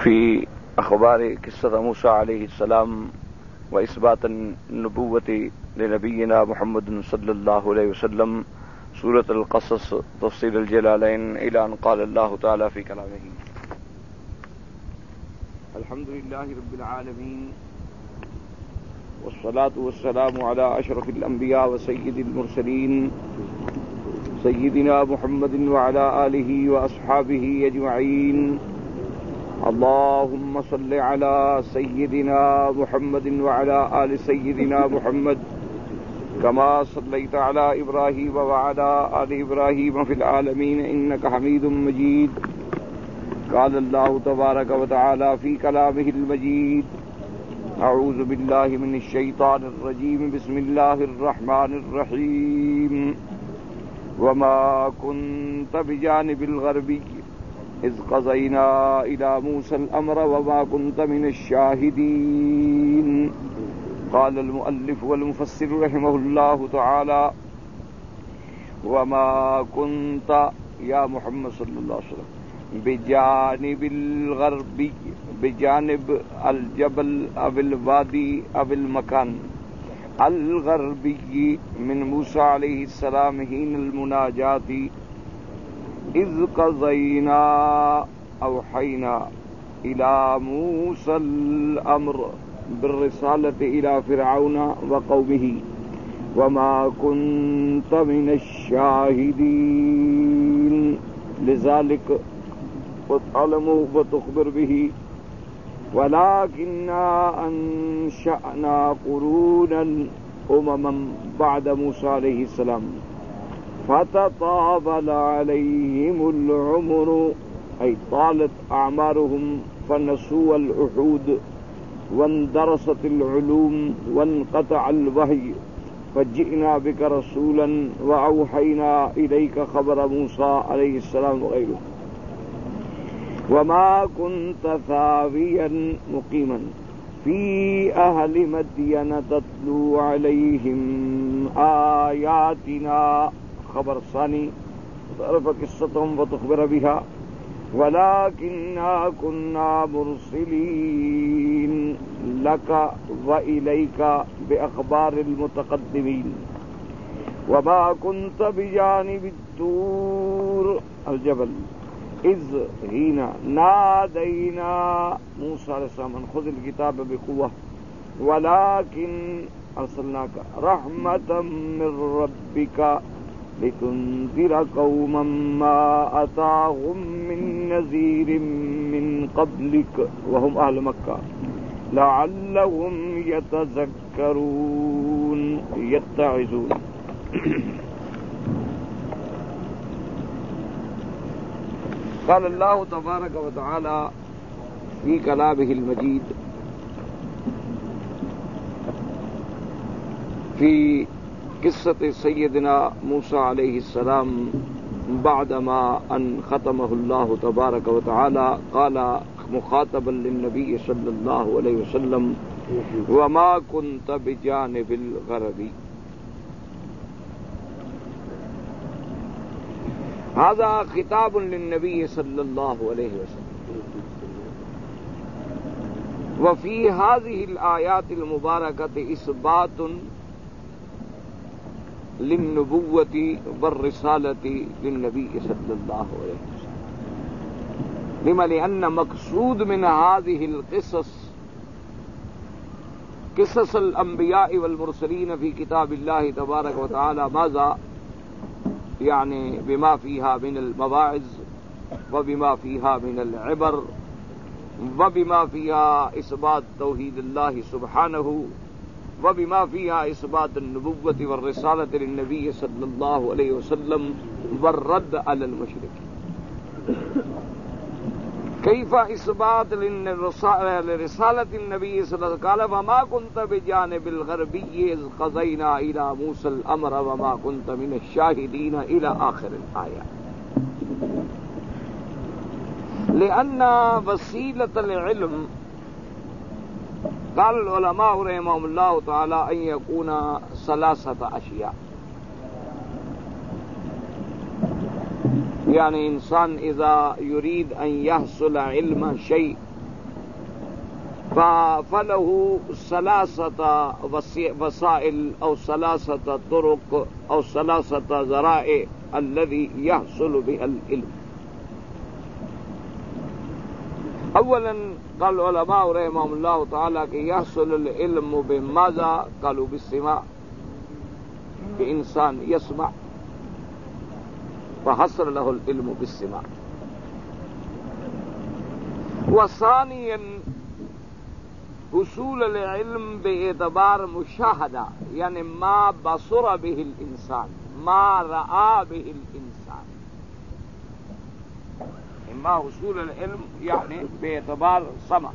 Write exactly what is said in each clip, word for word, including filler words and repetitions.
في أخبار قصة موسى عليه السلام وإثبات النبوة لنبينا محمد صلى الله عليه وسلم سورة القصص تفسير الجلالين إلى أن قال الله تعالى في كلامه: الحمد لله رب العالمين والصلاة والسلام على أشرف الأنبياء وسيد المرسلين سيدنا محمد وعلى آله وأصحابه أجمعين. اللهم صل على سيدنا محمد وعلى آل سيدنا محمد كما صليت على إبراهيم وعلى آل إبراهيم في العالمين إنك حميد مجيد. قال الله تبارك وتعالى في كلامه المجيد: أعوذ بالله من الشيطان الرجيم بسم الله الرحمن الرحيم. وما كنت بجانب الغربي إذ قضينا إلى موسى الأمر وما كنت من الشاهدين. قال المؤلف والمفسر رحمه الله تعالى: وما كنت يا محمد صلى الله عليه وسلم بجانب الغربي، بجانب الجبل أو الوادي أو المكان الغربي من موسى عليه السلام حين المناجات، إذ قضينا أوحينا إلى موسى الأمر بالرسالة إلى فرعون وقومه وما كنت من الشاهدين، لذلك وتعلم وتخبر به. ولكننا أنشأنا قرونا أمما بعد موسى عليه السلام فتطاول عليهم العمر، أي طالت أعمارهم فنسوا العهود واندرست العلوم وانقطع الوحي، فجئنا بك رسولا وأوحينا إليك خبر موسى عليه السلام وغيره. وما كنت ثاويا مقيما في أهل مدين تتلو عليهم آياتنا، خبر ثاني تعرف قصتهم وتخبر بها. ولكننا كنا مرسلين لك وإليك بأخبار المتقدمين. وما كنت بجانب الطور الجبل إذ حين نادينا موسى عليه السلام أن خذ الكتاب بقوة ولكن أرسلناك رحمة من ربك لتنذر قوما ما أتاهم من نذير من قبلك وهم أهل مكة لعلهم يتذكرون يتعظون. قال الله تبارك وتعالى في كلامه المجيد في قصة سيدنا موسى عليه السلام بعدما أن ختمه الله تبارك وتعالى، قال مخاطبا للنبي صلى الله عليه وسلم: وما كنت بجانب الغربي. هذا خطاب للنبي صلى الله عليه وسلم. وفي هذه الآيات المباركة إثبات للنبوة والرسالة للنبي صلى الله عليه وسلم. لما؟ لأن مقصود من هذه القصص قصص الأنبياء والمرسلين في كتاب الله تبارك وتعالى ماذا؟ يعني بما فيها من المواعظ وبما فيها من العبر وبما فيها إثبات توحيد الله سبحانه وبما فيها إثبات النبوة والرسالة للنبي صلى الله عليه وسلم والرد على المشركين. كيف إثبات لرسالة النبي صلى الله عليه وسلم؟ قال: وما كنت بجانب الغربي إذ قضينا إلى موسى الأمر وما كنت من الشاهدين إلى آخر الآية. لأن وسيلة العلم، قال العلماء رحمهم الله تعالى، أن يكون ثلاثة أشياء. يعني انسان اذا يريد ان يحصل علم شيء فله ثلاثة وسائل أو ثلاثة طرق أو ثلاثة ذرائع الذي يحصل بها العلم. اولا قال العلماء رحمهم الله تعالى کہ يحصل العلم بماذا؟ قالوا بالسماع، کہ انسان يسمع فحصل له العلم بالسماع. وثانيا حصول العلم باعتبار مشاہدہ، یعنی ما بصر به الانسان، ما رأى به الانسان. اما حصول العلم یعنی باعتبار سمع،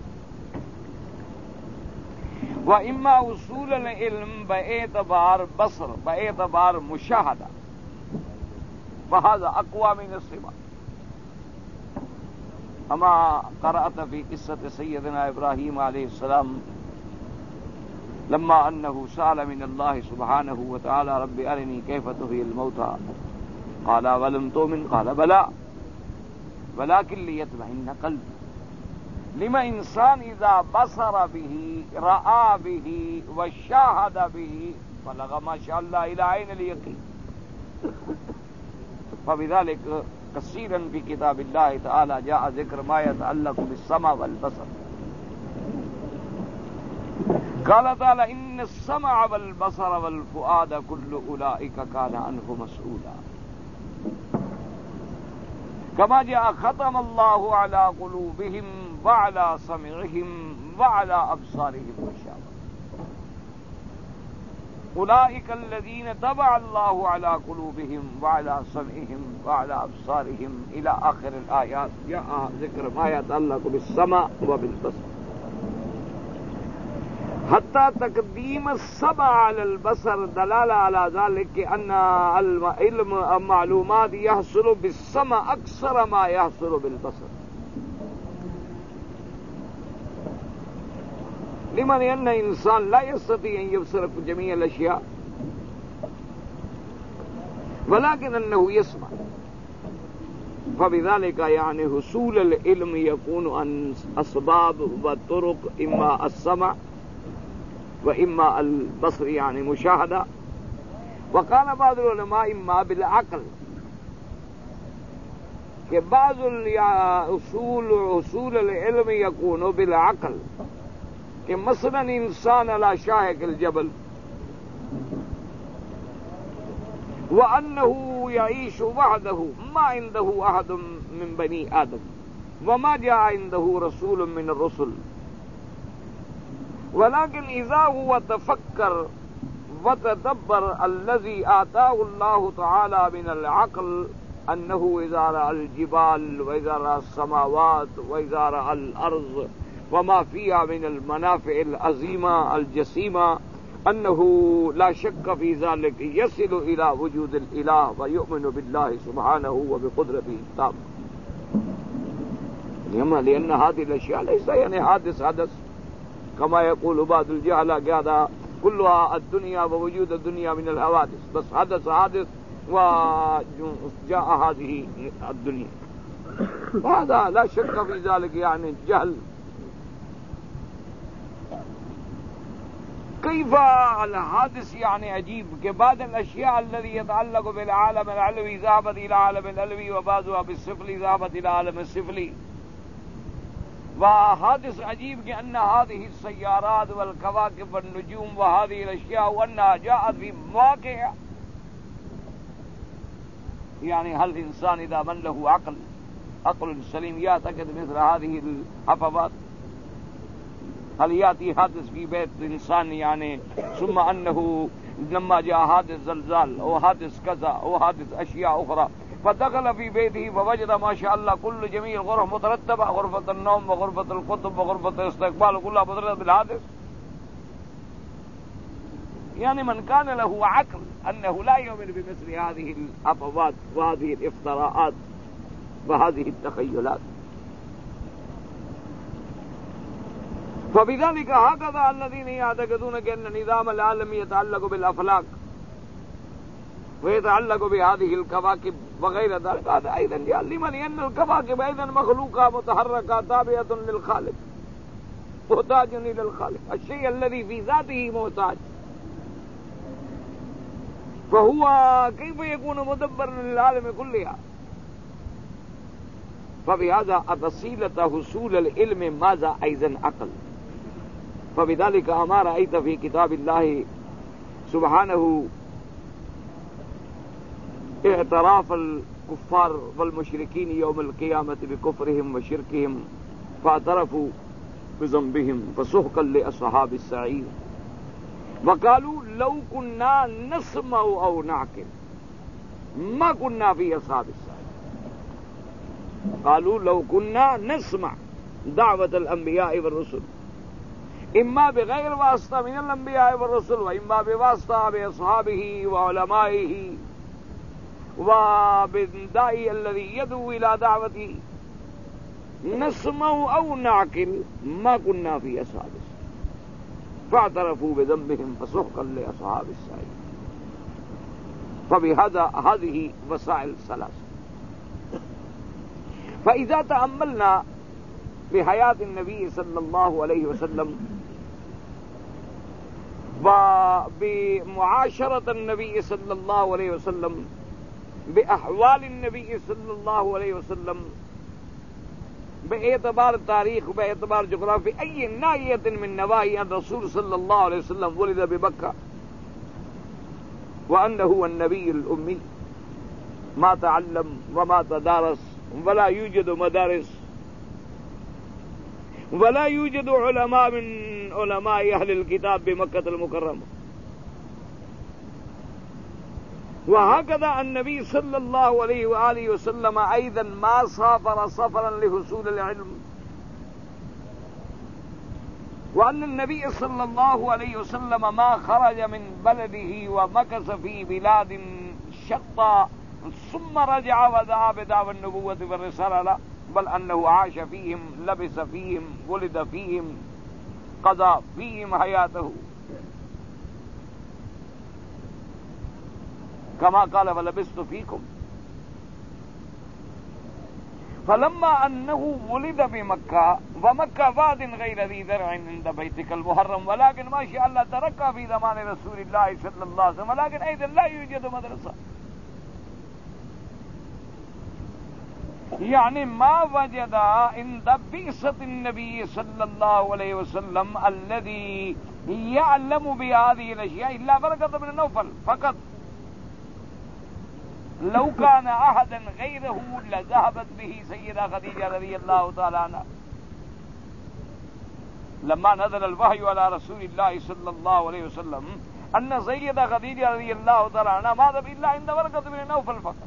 و اما حصول العلم باعتبار بصر، باعتبار مشاہدہ. فهذا اقوى من السمع. اما قرأت في قصة سيدنا ابراهيم عليه السلام لما انه سأل من الله سبحانه وتعالى رب ارني كيف تحيي الموتى قال ولم تؤمن قال بلى ولكن ليطمئن قلبي. لما انسان اذا بصر به رأى به وشاهد به بلغ ما شاء الله الى عين اليقين. فبذلك كثيرا في كتاب الله تعالى جاء ذكر ما يتعلق بالسمع والبصر. قال تعالى ان السمع والبصر والفؤاد كل اولئك كان عنه مسؤولا. كما جاء ختم الله على قلوبهم وعلى سمعهم وعلى أبصارهم غشاوة. أولئك الذين طبع الله على قلوبهم وعلى سمعهم وعلى أبصارهم إلى آخر الآيات. جاء ذكر ما يتعلق بالسمع وبالبصر. حتى تقديم السمع على البصر دلالة على ذلك أن العلم المعلومات يحصل بالسمع أكثر ما يحصل بالبصر. لمن أن إنسان لا يستطيع أن يبصر جميع الأشياء ولكن أنه يسمع. فبذلك يعني حصول العلم يكون عن أسباب وطرق، إما السمع وإما البصر يعني مشاهدة. وقال بعض العلماء إما بالعقل، کہ بعض اصول حصول العلم يكون بالعقل، کہ مثلا انسان على شاهق الجبل وأنه يعيش وحده ما عنده أحد من بني آدم وما جاء عنده رسول من الرسل، ولكن إذا هو تفكر وتدبر الذي آتاه الله تعالى من العقل أنه إذا رأى الجبال وإذا رأى السماوات وإذا رأى الأرض وما فيها من المنافع العظيمة الجسيمة أنه لا شك في ذلك يصل إلى وجود الإله ويؤمن بالله سبحانه وبقدرته التامة. لأن هذه الأشياء ليس يعني حادث حدث كما يقول بعض الجهلة قاعدة كلها الدنيا ووجود الدنيا من الحوادث، بس حدث حادث وجاء هذه الدنيا. هذا لا شك في ذلك يعني جهل. كيف الحادث يعني عجيب کہ بعض الاشياء الذي يتعلق بالعالم العلوي ذهبت الى عالم العلوي وبعضها بالسفلي ذهبت الى عالم السفلي. وحادث عجيب کہ ان هذه السيارات والكواكب والنجوم وهذه الاشياء وانها جاءت في مواقع، يعني هل الانسان اذا من له عقل عقل سليم يعتقد مثل هذه الحفظات؟ هل يأتي حادث في بيت إنسان يعني ثم أنه لما جاء حادث زلزال أو حادث كذا أو حادث أشياء أخرى فدخل في بيته فوجد ما شاء الله كل جميع الغرف مترتبة، غرفة النوم وغرفة الكتب وغرفة الاستقبال كلها مترتبة بالحادث؟ يعني من كان له عقل أنه لا يؤمن بمثل هذه الأفوات وهذه الافتراءات وهذه التخيلات. فبذلك هكذا الذين يعتقدون أن نظام العالم يتعلق بالأفلاك ويتعلق بهذه الكواكب وغير ذلك، هذا أيضا لمن أن الكواكب أيضا مخلوقة متحركة تابعة للخالق. محتاج إلى الخالق الشيء الذي في ذاته محتاج فهو كيف يكون مدبرا للعالم كلها؟ فبهذا الوسيلة حصول العلم ماذا أيضا عقل. فبذلك ما رأيت في كتاب الله سبحانه اعتراف الكفار والمشركين يوم القيامة بكفرهم وشركهم فاعترفوا بذنبهم فسحقا لأصحاب السعير وقالوا لو كنا نسمع أو نعقل ما كنا في أصحاب السعير. قالوا لو كنا نسمع دعوة الأنبياء والرسل إما بغير واسطة من الأنبياء والرسل وإما بواسطة بأصحابه وعلمائه وبالداعي الذي يدعو إلى دعوته نسمع أو نعقل ما كنا في أصحاب السعير فاعترفوا بذنبهم فسحقا لأصحاب السعير. فبهذا هذه وسائل ثلاث. فإذا تأملنا بحياة النبي صلى الله عليه وسلم وبمعاشرة النبي صلى الله عليه وسلم بأحوال النبي صلى الله عليه وسلم باعتبار التاريخ وباعتبار جغرافي أي ناحية من نواحي الرسول صلى الله عليه وسلم ولد بمكة وأنه هو النبي الأمي ما تعلم وما تدارس ولا يوجد مدارس ولا يوجد علماء من علماء أهل الكتاب بمكة المكرمة. وهكذا النبي صلى الله عليه وآله وسلم أيضا ما سافر سفرا لحصول العلم. وأن النبي صلى الله عليه وسلم ما خرج من بلده ومكث في بلاد شتى ثم رجع ودعا بدعوى النبوة والرسالة بل أنه عاش فيهم لبس فيهم ولد فيهم قضى فيهم حياته كما قال ولبست فيكم. فلما أنه ولد بمكة ومكة واد غير ذي ذرع عند بيتك المحرم ولكن ما شاء الله ترك في زمان رسول الله صلى الله عليه وسلم ولكن أيضا لا يوجد مدرسة يعني ما وجد عند بعثة النبي صلى الله عليه وسلم الذي يعلم بهذه الأشياء إلا بركة بن نوفل فقط. لو كان أحدا غيره لذهبت به سيدة خديجة رضي الله تعالى عنها لما نزل الوحي على رسول الله صلى الله عليه وسلم أن سيدة خديجة رضي الله تعالى عنها ماذا إلا عند بركة بن نوفل فقط.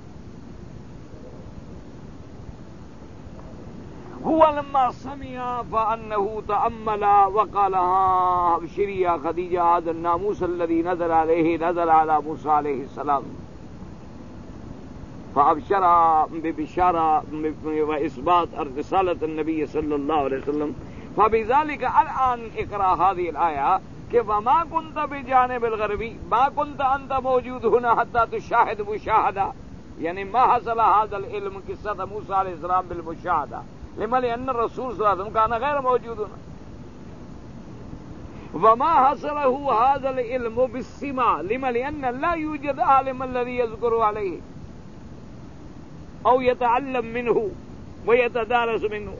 هو لما سمع فأنه تأمل وقال ها ابشري يا خديجة هذا الناموس الذي نزل عليه نزل على موسى عليه السلام فأبشر ببشارة وإثبات رسالة النبي صلى الله عليه وسلم. فبذلك الآن اقرأ هذه الآية کہ وما كنت بجانب الغربي ما كنت أنت موجود هنا حتى تشاهد مشاهدة يعني ما حصل هذا العلم قصة موسى عليه السلام بالمشاهدة لما لأن الرسول صلى الله عليه وسلم كان غير موجود هنا. وما حصله هذا العلم بالسماع لما لأن لا يوجد عالم الذي يذكر عليه أو يتعلم منه ويتدارس منه.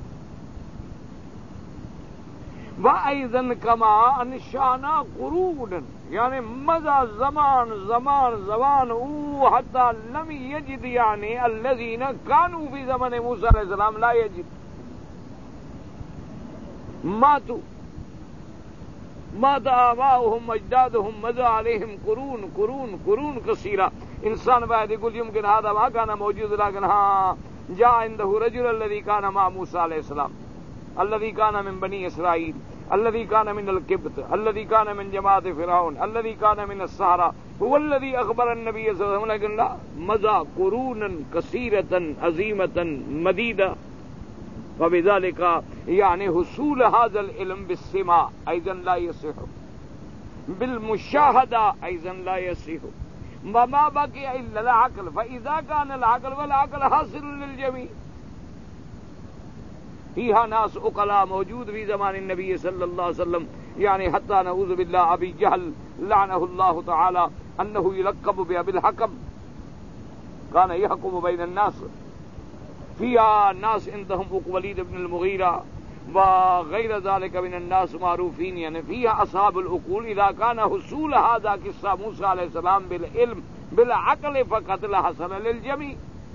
وأيضا كما أنشأنا قرونا يعني مدى زمان زمان زمان حتى لم يجد يعني الذين كانوا في زمن موسى عليه السلام لا يجد ماتوا مات آباؤهم أجدادهم مضى عليهم قرون قرون قرون كثيرة. إنسان بعد يقول يمكن هذا ما كان موجود لكن ها جاء عنده رجل الذي كان مع موسى عليه السلام الذي كان من بني إسرائيل الذي كان من القبط الذي كان من جماعة فرعون الذي كان من السحرة هو الذي أخبر النبي صلى الله عليه وسلم لكن لا مضى قرونا كثيرة عظيمة مديدة. وبذلك يعني حصول هذا العلم بالسماع أيضا لا يصح بالمشاهدة أيضا لا يصح وما بقي إلا العقل. فإذا كان العقل والعقل حاصل للجميع فیہا ناس عقلاء موجود بھی زمان النبی صلی اللہ علیہ وسلم، یعنی حتی نعوذ باللہ ابی جہل لعنہ اللہ تعالی انہ یلقب بابی الحکم کان یحکم بین الناس، فیہا ناس عندهم ولید بن المغیرہ وغیر ذلك من الناس معروفین، یعنی فیہا اصحاب العقول اذا كان حصول هذا قصہ موسیٰ علیہ السلام بالعلم بالعقل فقط لحصل للجمیع،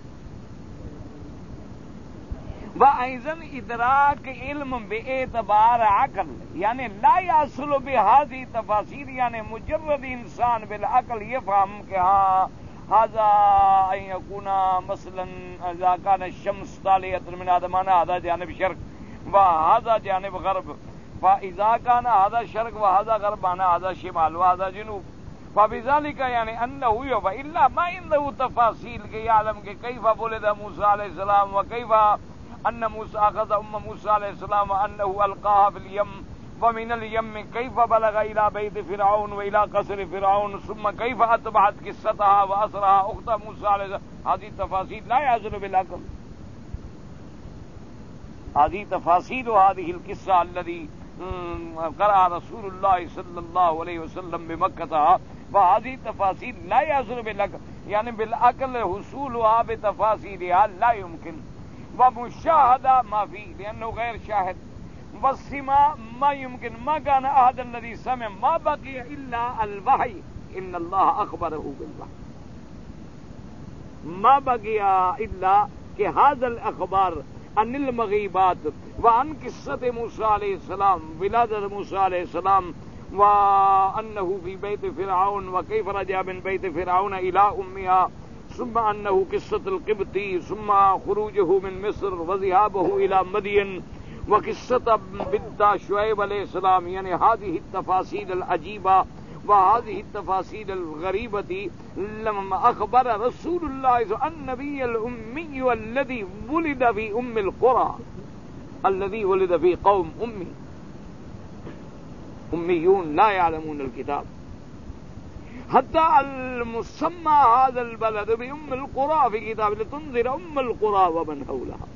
وأيضا ادراک علم باعتبار عقل، یعنی لا يحصل بهذه تفاصیل، یعنی مجرد انسان بالعقل يفهم کہ ہاں هذا ان يكون مثلا اذا كان الشمس طالعة من هذا معنى هذا جانب شرق وهذا جانب غرب، فاذا كان هذا شرق وهذا غرب معنى هذا شمال وهذا جنوب، فبذلك يعني انه يوفى الا ما عنده تفاصيل كي يعلم كيف ولد موسى عليه السلام وكيف ان موسى اخذ ام موسى عليه السلام وانه القاها في اليم، ومن اليم كيف بلغ الى بيت فرعون والى قصر فرعون، ثم كيف اتبعت قصتها واسرها اخت موسى عليه السلام. هذه تفاصيل لا يعزل بالعقل، هذه تفاصيل هذه القصة الذي قرأ رسول الله صلى الله عليه وسلم بمكة، وهذه تفاصيل لا يعزل بالعقل، يعني بالعقل حصولها بتفاصيلها لا يمكن، ومشاهدة ما فيه لأنه غير شاهد، والسماع ما يمكن، ما كان أحد الذي سمع، ما بقي إلا الوحي، إن الله أخبره بالوحي، ما بقي إلا كهذا الأخبار عن المغيبات وعن قصة موسى عليه السلام، ولادة موسى عليه السلام، وأنه في بيت فرعون وكيف رجع من بيت فرعون إلى أمها، ثم أنه قصة القبطي، ثم خروجه من مصر وذهابه إلى مدين، وقصة بنت شعيب عليه السلام، يعني هذه التفاصيل العجيبة وهذه التفاصيل الغريبة لما أخبر رسول الله النبي الأمي الذي ولد في أم القرى، الذي ولد في قوم أمي أميون لا يعلمون الكتاب، حتى المسمى هذا البلد بأم القرى في كتاب لتنذر أم القرى ومن حولها،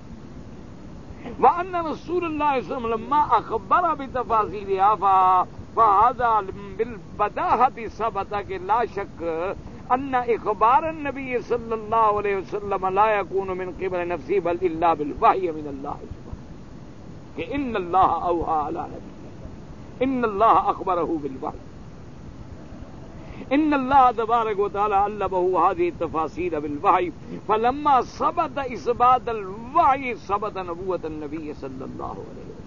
وأن رسول الله صلى الله عليه وسلم لما أخبر بتفاصيلها فهذا بالبداهة ثبت کہ لا شك أن إخبار النبي صلى الله عليه وسلم لا يكون من قبل نفسه بل إلا بالوحي من الله سبحانه، کہ إن الله أوحى على نبيه، إن الله أخبره بالوحي، إن الله تبارك وتعالى علمه هذه التفاصيل بالوحي، فلما ثبت إثبات الوحي ثبت نبوة النبي صلى الله عليه وسلم.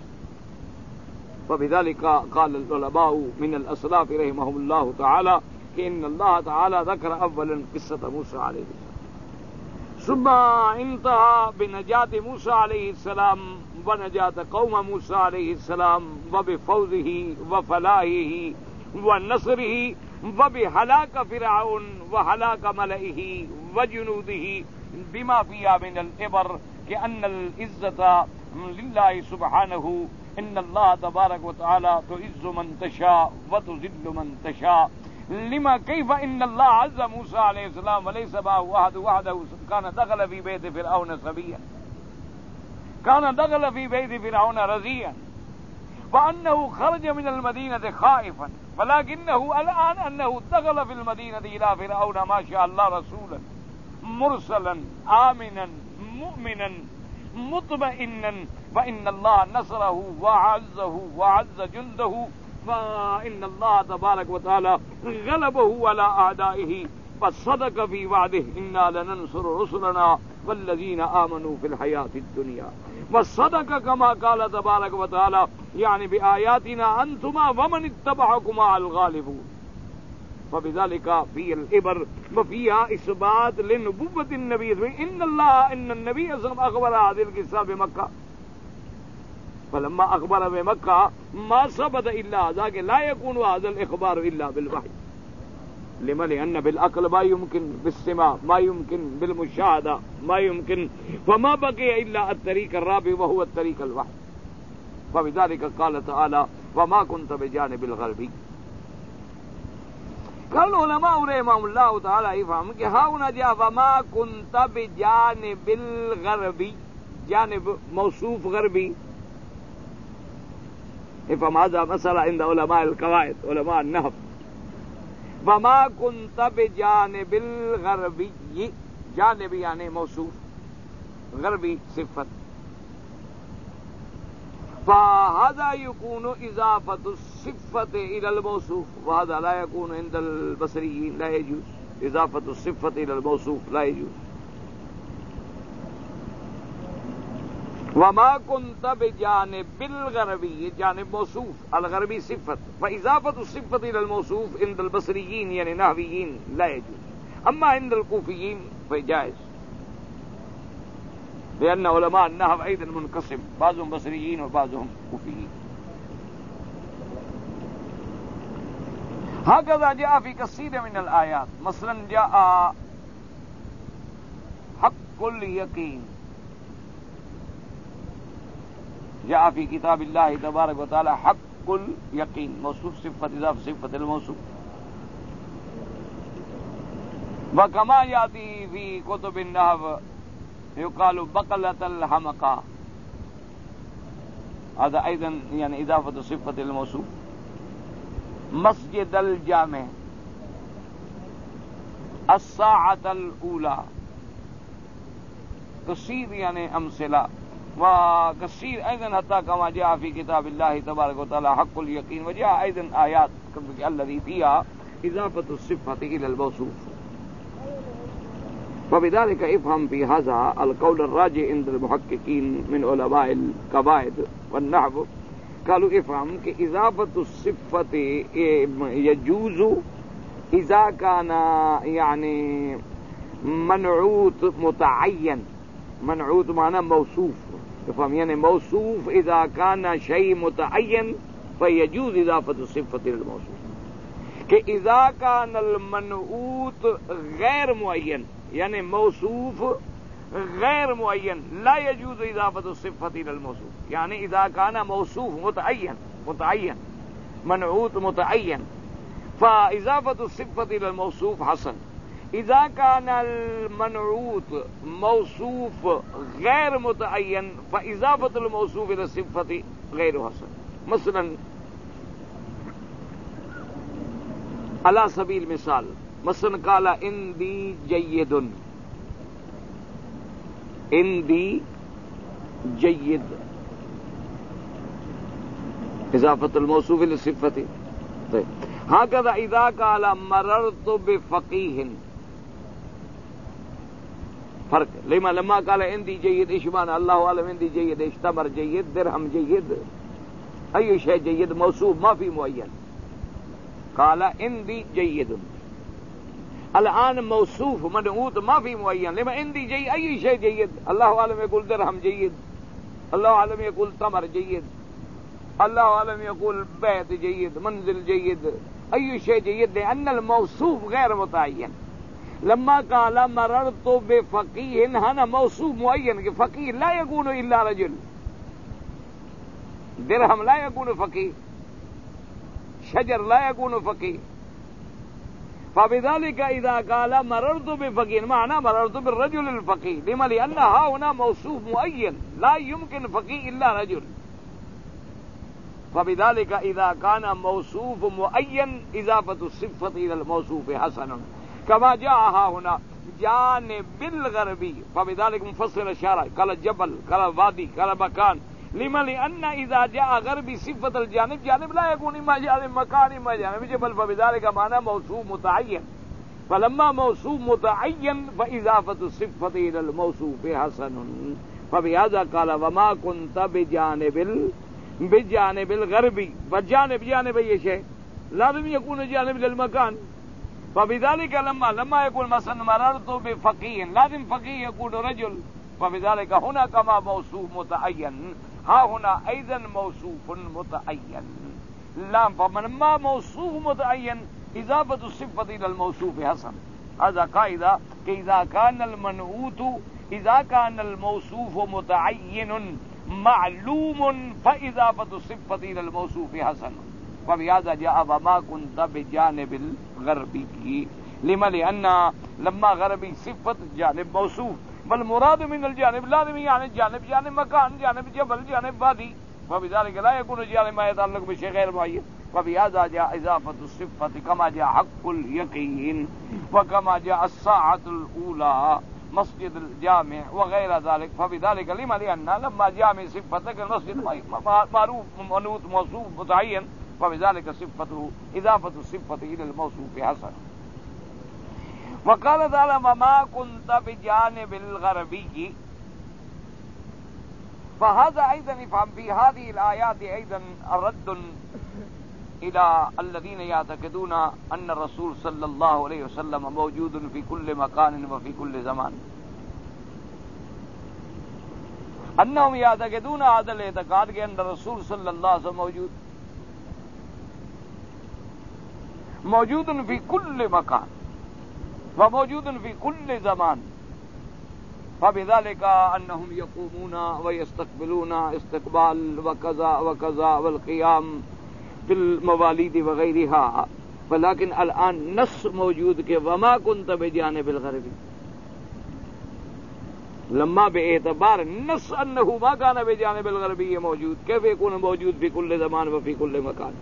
وبذلك قال العلماء من الأسلاف رحمهم الله تعالى کہ إن الله تعالى ذكر أولا قصة موسى عليه السلام، ثم انتهى بنجاة موسى عليه السلام ونجاة قوم موسى عليه السلام وبفوزه وفلاحه ونصره وبهلاك فرعون وهلاك ملئه وجنوده بما فيها من العبر كأن العزة لله سبحانه، إن الله تبارك وتعالى تعز من تشاء وتذل من تشاء، لما كيف إن الله عز موسى عليه السلام وليس معه أحد وحده، كان دخل في بيت فرعون سبيا، كان دخل في بيت فرعون رزيا، وأنه خرج من المدينة خائفا، ولكنه الآن أنه دخل في المدينة إلى فرعون ما شاء الله رسولا مرسلا آمنا مؤمنا مطمئنا، وإن الله نصره وعزه وعز جنده، فإن الله تبارك وتعالى غلبه على أعدائه، فصدق في وعده إنا لننصر رسلنا والذين آمنوا في الحياة الدنيا، وصدق كما قال تبارك وتعالى يعني بآياتنا أنتما ومن اتبعكما الغالبون. فبذلك في العبر وفيها إثبات لنبوة النبي، إن الله إن النبي صلى الله عليه وسلم أخبر هذه القصة بمكة، فلما أخبر بمكة ما ثبت إلا ذاك، لا يكون هذا الإخبار إلا بالوحي، لما لأن بالعقل ما يمكن، بالسماع ما يمكن، بالمشاهدة ما يمكن، فما بقي إلا الطريق الرابع وهو الطريق الوحي. فبذلك قال تعالى وما كنت بجانب الغربي. قال علماء رحمهم الله تعالى يفهم کہ ہاں نہ جا وما كنت بجانب الغربي، جانب موصوف غربی. افهم هذا مسألة عند علماء القواعد علماء النحو. وما كنت بجانب الغربی، جانب یعنی موصوف، غربی صفت. فهذا يكون إضافة الصفة إلى الموصوف وهذا لا يكون عند البصريين، لا يجوز إضافة الصفة إلى الموصوف، لا يجوز. وما كنت بجانب الغربي، جانب موصوف، الغربي صفت، فإضافة الصفة إلى الموصوف عند البصريين يعني نحويين لا يجوز. أما عند الكوفيين فجائز، لأن علماء النحو أيضا منقسم، بعضهم بصريين وبعضهم كوفيين. هكذا جاء في كثير من الآيات. مثلا جاء حق اليقين، جاء في كتاب الله تبارك وتعالى حق اليقين، موصوف صفة إضافة صفة الموصوف. وكما يأتي في كتب النحو يقال بقلة الحمقى، هذا أيضا يعني إضافة صفة الموصوف. مسجد الجامع، الساعة الأولى، كثير يعني أمثلة. وكثير أيضا حتى كما جاء في كتاب الله تبارك وتعالى حق اليقين، وجاء أيضا آيات الذي فيها إضافة الصفة إلى الموصوف. وبذلك افهم في هذا القول الراجح عند المحققين من علماء القواعد والنحو، قالوا افهم کہ اضافت الصفت يجوز اذا كان يعني منعوت متعين. منعوت معنى موصوف، افهم يعني موصوف اذا كان شيء متعين فيجوز اضافة الصفة الى الموصوف. کہ اذا كان المنعوت غیر معین یعنی موصوف غیر معین لا يجوز اضافة الصفة الى الموصوف. یعنی اذا كان موصوف متعین متعین منعوت متعین فاضافة الصفة الى الموصوف حسن. اذا كان المنعوت موصوف غیر متعین فاضافة الموصوف الى الصفة غیر حسن. مثلا على سبيل مثال، مثلا قال اندی جید، اندی جید اضافة الموصوف للصفة. طيب هكذا اذا قال مررت بفقيه، فرق. لما لما قال اندی جید ايش معنى؟ الله اعلم. اندی جید ايش؟ تمر جيد، درهم جيد، اي شيء جيد موصوف ما في معين. قال اندی جید. الآن موصوف منعوت ما في معين. لما اندی جيد اي شيء جيد. الله اعلم يقول درهم جيد، الله اعلم يقول تمر جيد، الله اعلم يقول بيت جيد، منزل جيد، اي شيء جيد، لان الموصوف غير متعين. لما قال مررت بفقيه هنا موصوف معين، فقيه لا يكون الا رجل، درهم لا يكون فقيه، شجر لا يكون فقيه. فبذلك اذا قال مررت بفقيه معنى مررت بالرجل الفقيه. لما؟ لان هنا موصوف معين لا يمكن فقيه الا رجل. فبذلك اذا كان موصوف معين اضافة الصفة الى الموصوف حسن. كما جاء هنا جانب الغربي، فبذلك مفسر اشارة قال جبل، قال وادي، قال مكان. لما؟ لأن إذا جاء غربي صفة الجانب، جانب لا يكون إما جانب مكان إما جانب جبل، فبذلك معنى موصوف متعين. فلما موصوف متعين فإضافة الصفة إلى الموصوف حسن. فبهذا قال وما كنت بجانب ال... بجانب الغربي. فجانب جانب أي شيء لازم يكون جانب للمكان. فبذلك لما لما يقول مثلا مررت بفقيه لازم فقيه يكون رجل. فبذلك هنا كما موصوف متعين ها هنا أيضا موصوف متعين. لا فمنما موصوف متعين إضافة الصفة إلى الموصوف حسن. هذا قاعدة إذا كان المنعوت إذا كان الموصوف متعين معلوم فإضافة الصفة إلى الموصوف حسن. فبهذا جاء وما كنت بجانب الغربي. لما؟ لأن لما غربي صفة جانب موصوف فالمراد من الجانب لازم يعني الجانب جانب مكان جانب جبل جانب وادي فبذلك لا يكون جانب ما يتعلق بشيء غير معين فبهذا جاء إضافة الصفة كما جاء حق اليقين وكما جاء الساعة الأولى مسجد الجامع وغير ذلك فبذلك لما لأن لما جاء من صفتك المسجد معروف منوط موصوف متعين فبذلك صفته إضافة الصفة إلى الموصوف حسن. وقال تعالى وما كنت بجانب الغربي فهذا أيضا يفهم في هذه الآيات أيضا رد إلى الذين يعتقدون أن الرسول صلى الله عليه وسلم موجود في كل مكان وفي كل زمان أنهم يعتقدون هذا الاعتقاد کہ أن الرسول صلی اللہ علیہ وسلم موجود موجود في كل مكان وموجود في كل زمان فبذلك أنهم يقومون ويستقبلون استقبال وكذا وكذا والقيام في المواليد وغيرها ولكن الآن نص موجود کہ وما كنت بجانب الغربي لما باعتبار نص أنه ما كان بجانب الغربي موجود كيف يكون موجود في كل زمان وفي كل مكان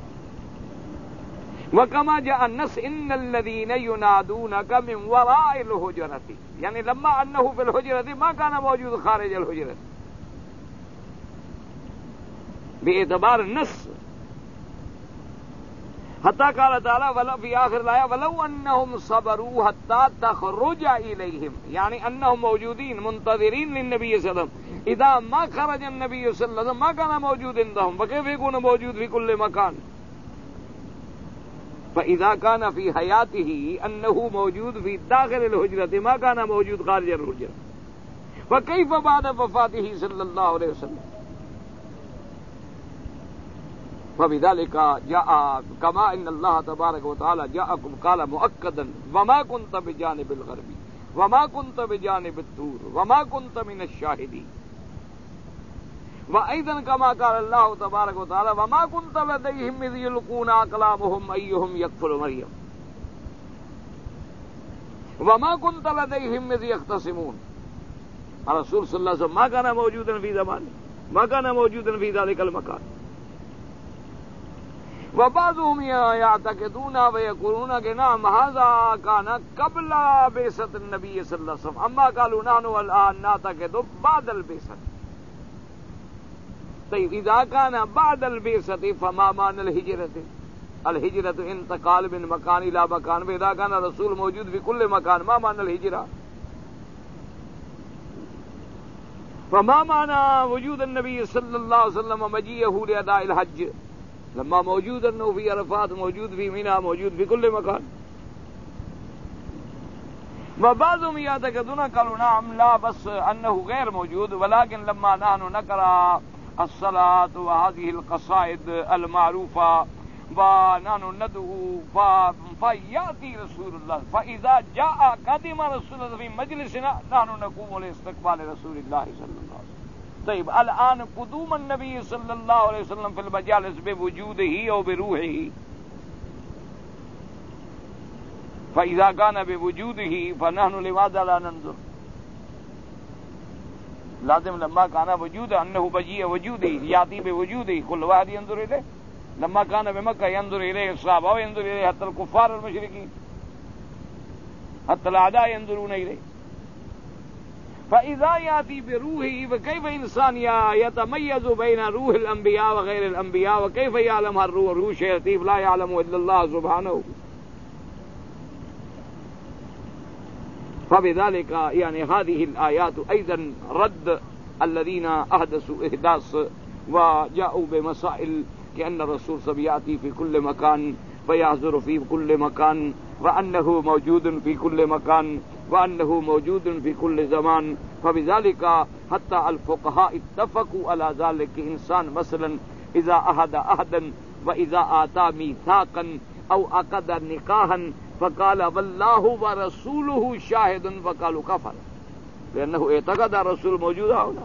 وكما جاء النص إن الذين ينادونك من وراء الحجرة يعني لما أنه في الحجرة ما كان موجود خارج الحجرة باعتبار النص حتى قال تعالى ولو في آخر الآية ولو أنهم صبروا حتى تخرج إليهم يعني أنهم موجودين منتظرين للنبي صلى الله عليه وسلم إذا ما خرج النبي صلى الله عليه وسلم ما كان موجود عندهم فكيف يكون موجود في كل مكان فإذا كان في حياته أنه موجود في داخل الحجرة ما كان موجود خارج الحجرة فكيف بعد وفاته صلى الله عليه وسلم فبذلك جاء كما إن الله تبارك وتعالى جاءكم قال مؤكدا وما كنت بجانب الغربي وما كنت بجانب الطور وما كنت من الشاهدين وأيضا كما قال الله تبارك وتعالى وما كنت لديهم إذ يلقون أقلامهم أيهم يكفل مريم وما كنت لديهم إذ يختصمون الرسول صلى الله عليه وسلم ما كان موجودا في زمانه ما كان موجودا في ذلك المكان وبعضهم يعتقدون ويقولون کہ نعم هذا كان قبل بعثة النبي صلى الله عليه وسلم اما قالوا نحن الآن نعتقد بعد البعثة طيب إذا كان بعد البعثة فما معنى الهجرة الهجرة انتقال من مكان إلى مكان وإذا كان الرسول موجود في كل مكان ما معنى الهجرة فما معنى وجود النبي صلى الله عليه وسلم ومجيئه لأداء الحج لما موجود أنه في عرفات موجود في منى موجود في كل مكان وبعضهم يعتقدون قالوا نعم لا بس أنه غير موجود ولكن لما نحن نقرأ الصلاة وهذه القصائد المعروفة ونحن ندعو فيأتي رسول الله فإذا جاء قدم رسول الله في مجلسنا نحن نقوم لاستقبال رسول الله صلى الله عليه وسلم طيب الآن قدوم النبي صلى الله عليه وسلم في المجالس بوجوده أو بروحه فإذا كان بوجوده فنحن لماذا لا ننظر لازم لما كان وجوده أنه بجيء وجوده يأتي بوجوده كل واحد ينظر إليه لما كان بمكة ينظر إليه الصحابة وينظر إليه حتى الكفار المشركين حتى الأعداء ينظرون إليه فإذا يأتي بروحه فكيف إنسان يتميز بين روح الأنبياء وغير الأنبياء وكيف يعلم الروح روح شيء لطيف لا يعلم إلا الله سبحانه فبذلك يعني هذه الآيات أيضا رد الذين أحدثوا إحداث وجاءوا بمسائل كأن الرسول سيأتي في كل مكان فيحضر في كل مكان وأنه موجود في كل مكان وأنه موجود في كل زمان فبذلك حتى الفقهاء اتفقوا على ذلك إنسان مثلا إذا أحد أحدا وإذا آتى ميثاقا أو عقد نكاحا فقال والله ورسوله شاهد فقالوا كفر لأنه اعتقد الرسول موجود هنا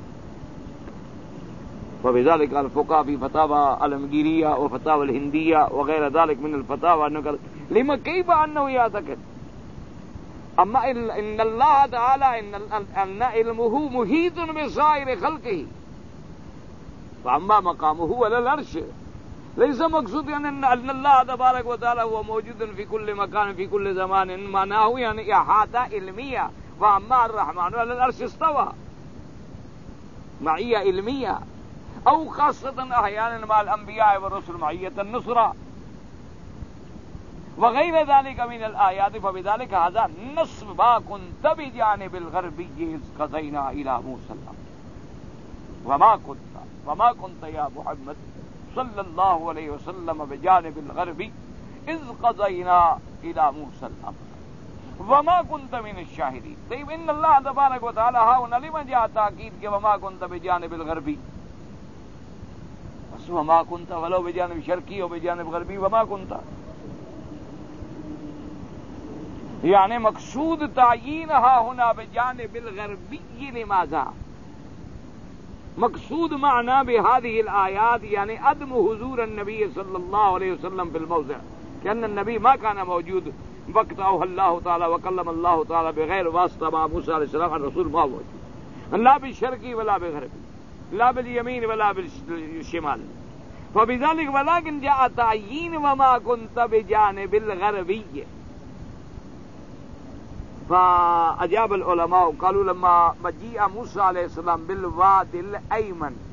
وبذلك الفقهاء في فتاوى الأمجيرية وفتاوى الهندية وغير ذلك من الفتاوى لما كيف أنه يعتقد اما ان اللہ تعالی ان علمہ محیط بسائر خلقہ فاما مقامہ علی العرش ليس مقصود يعني ان الله تبارك وتعالى هو موجود في كل مكان في كل زمان، معناه يعني احاطہ علمیہ. واما الرحمن على العرش استوى معیہ علمیہ او خاصة احيانا مع الانبیاء والرسل معیۃ النصرہ وغیر ذلك من الآیات فبذلك هذا نصب ما كنت بجانب الغربی اذ قضینا الى موسى وما كنت وما كنت يا محمد صلی اللہ علیہ وسلم بجانب الغربی اذ قضینا الى موسى الامر وما كنت من الشاہدین. طيب ان اللہ تبارک و تعالی ہاں لما جاء تاکید کہ وما كنت بجانب الغربی، بس وما كنت ولو بجانب شرقی و بجانب غربی وما كنت، یعنی مقصود تعیین ہا ہونا بجانب الغربی لماذا؟ مقصود معنى بهذه الآيات يعني عدم حضور النبي صلى الله عليه وسلم في الموضع، لأن النبي ما كان موجود وقت أوحى الله تعالى وكلم الله تعالى بغير واسطة مع موسى عليه السلام. الرسول ما موجود لا بالشرقي ولا بالغربي لا باليمين ولا بالشمال، فبذلك ولكن جاء تعيين وما كنت بجانب الغربي. فأجاب العلماء قالوا لما مجيء موسى عليه السلام بالواد الأيمن